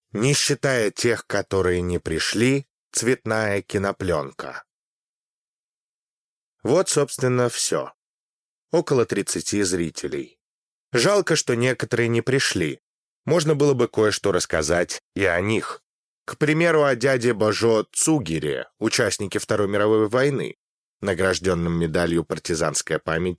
Не считая тех, которые не пришли, цветная кинопленка. Вот, собственно, все. Около 30 зрителей. Жалко, что некоторые не пришли. Можно было бы кое-что рассказать и о них. К примеру, о дяде Божо Цугере, участнике Второй мировой войны, награжденном медалью «Партизанская память»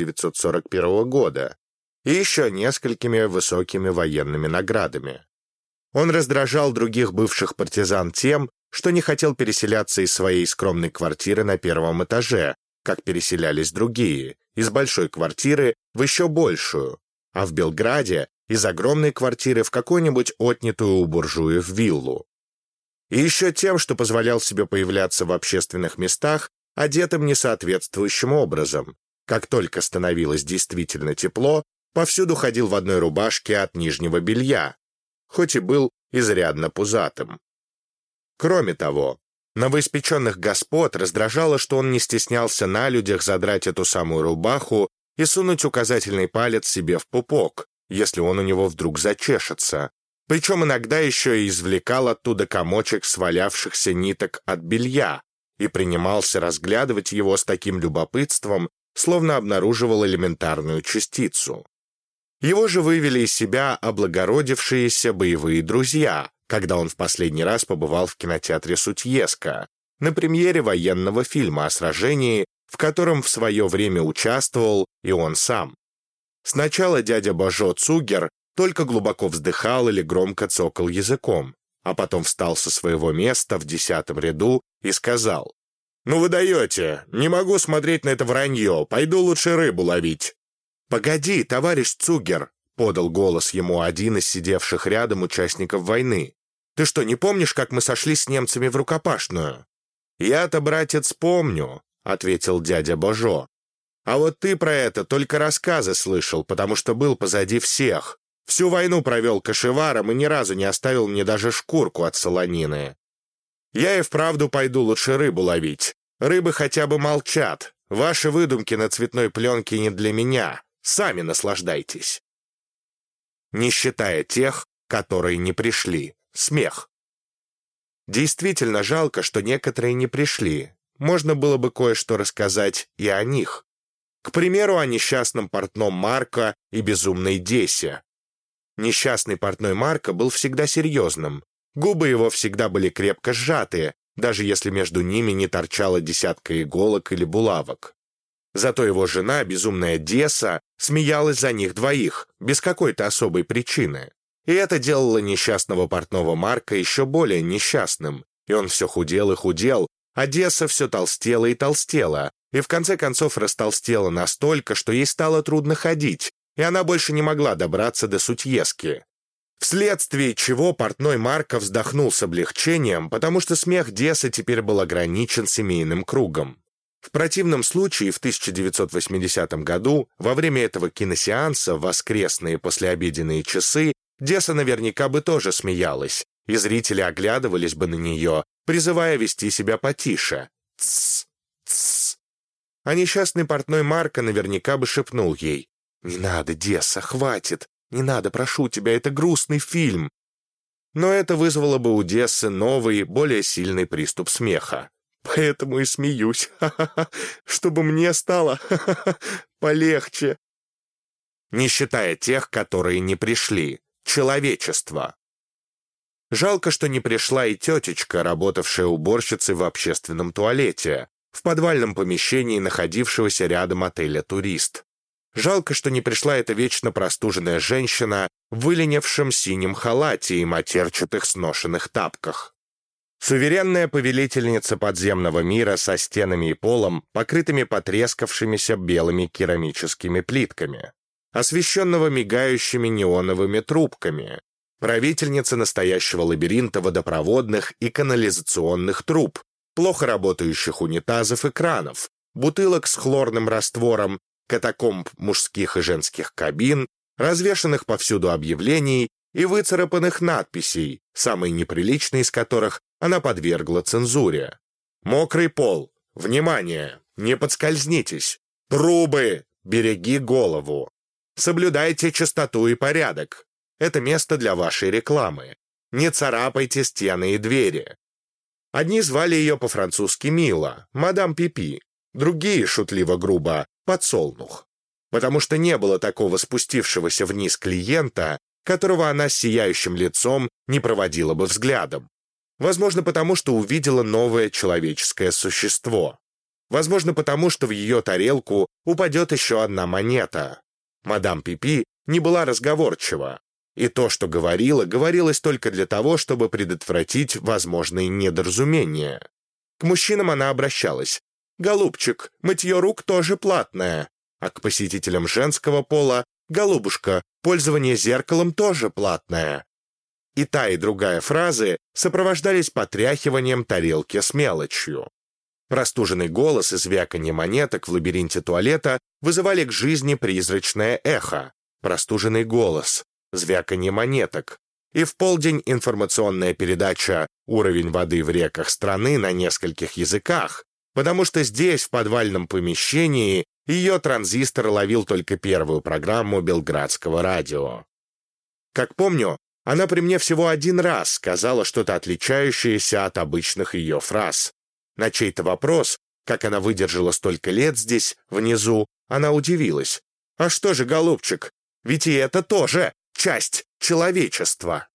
1941 года, и еще несколькими высокими военными наградами. Он раздражал других бывших партизан тем, что не хотел переселяться из своей скромной квартиры на первом этаже, как переселялись другие, из большой квартиры в еще большую, а в Белграде из огромной квартиры в какую-нибудь отнятую у буржуев виллу. И еще тем, что позволял себе появляться в общественных местах, одетым несоответствующим образом. Как только становилось действительно тепло, повсюду ходил в одной рубашке от нижнего белья, хоть и был изрядно пузатым. Кроме того, новоиспеченных господ раздражало, что он не стеснялся на людях задрать эту самую рубаху и сунуть указательный палец себе в пупок, если он у него вдруг зачешется. Причем иногда еще и извлекал оттуда комочек свалявшихся ниток от белья и принимался разглядывать его с таким любопытством, словно обнаруживал элементарную частицу. Его же вывели из себя облагородившиеся боевые друзья, когда он в последний раз побывал в кинотеатре «Сутьеска» на премьере военного фильма о сражении, в котором в свое время участвовал и он сам. Сначала дядя Божо Цугер только глубоко вздыхал или громко цокал языком, а потом встал со своего места в 10-м ряду и сказал: «Ну вы даете, не могу смотреть на это вранье, пойду лучше рыбу ловить». «Погоди, товарищ Цугер», — подал голос ему один из сидевших рядом участников войны. «Ты что, не помнишь, как мы сошлись с немцами в рукопашную?» «Я-то, братец, помню», — ответил дядя Божо. «А вот ты про это только рассказы слышал, потому что был позади всех. Всю войну провел кошеваром и ни разу не оставил мне даже шкурку от солонины. Я и вправду пойду лучше рыбу ловить. Рыбы хотя бы молчат. Ваши выдумки на цветной пленке не для меня. Сами наслаждайтесь». Не считая тех, которые не пришли. Смех. Действительно жалко, что некоторые не пришли. Можно было бы кое-что рассказать и о них. К примеру, о несчастном портном Марко и безумной Десе. Несчастный портной Марко был всегда серьезным. Губы его всегда были крепко сжатые, даже если между ними не торчало десятка иголок или булавок. Зато его жена, безумная Деса, смеялась за них двоих, без какой-то особой причины. И это делало несчастного портного Марка еще более несчастным, и он все худел и худел, а Деса все толстела и толстела, и в конце концов растолстела настолько, что ей стало трудно ходить, и она больше не могла добраться до Сутьески. Вследствие чего портной Марко вздохнул с облегчением, потому что смех Десы теперь был ограничен семейным кругом. В противном случае в 1980 году, во время этого киносеанса в воскресные послеобеденные часы, Деса наверняка бы тоже смеялась, и зрители оглядывались бы на нее, призывая вести себя потише. «Тссс! Тссс!» А несчастный портной Марко наверняка бы шепнул ей: «Не надо, Деса, хватит! Не надо, прошу тебя, это грустный фильм!» Но это вызвало бы у Дессы новый, более сильный приступ смеха. «Поэтому и смеюсь, чтобы мне стало полегче». Не считая тех, которые не пришли. Человечество. Жалко, что не пришла и тетечка, работавшая уборщицей в общественном туалете, в подвальном помещении находившегося рядом отеля «Турист». Жалко, что не пришла эта вечно простуженная женщина в выленившем синем халате и матерчатых сношенных тапках. Суверенная повелительница подземного мира со стенами и полом, покрытыми потрескавшимися белыми керамическими плитками, освещенного мигающими неоновыми трубками, правительница настоящего лабиринта водопроводных и канализационных труб, плохо работающих унитазов и кранов, бутылок с хлорным раствором, катакомб мужских и женских кабин, развешанных повсюду объявлений и выцарапанных надписей, самые неприличные из которых она подвергла цензуре. «Мокрый пол! Внимание! Не подскользнитесь! Трубы! Береги голову! Соблюдайте чистоту и порядок! Это место для вашей рекламы! «Не царапайте стены и двери». Одни звали ее по-французски Мила, мадам Пипи, другие, шутливо-грубо, подсолнух. Потому что не было такого спустившегося вниз клиента, которого она с сияющим лицом не проводила бы взглядом. Возможно, потому что увидела новое человеческое существо. Возможно, потому что в ее тарелку упадет еще одна монета. Мадам Пипи не была разговорчива, и то, что говорила, говорилось только для того, чтобы предотвратить возможные недоразумения. К мужчинам она обращалась: «Голубчик, мытье рук тоже платное», а к посетителям женского пола: «Голубушка, пользование зеркалом тоже платное». И та, и другая фразы сопровождались потряхиванием тарелки с мелочью. Простуженный голос и звяканье монеток в лабиринте туалета вызывали к жизни призрачное эхо. Простуженный голос, звяканье монеток. И в полдень информационная передача «Уровень воды в реках страны» на нескольких языках, потому что здесь, в подвальном помещении, ее транзистор ловил только первую программу белградского радио. Как помню, она при мне всего один раз сказала что-то отличающееся от обычных ее фраз. На чей-то вопрос, как она выдержала столько лет здесь, внизу, она удивилась. «А что же, голубчик, ведь и это тоже часть человечества».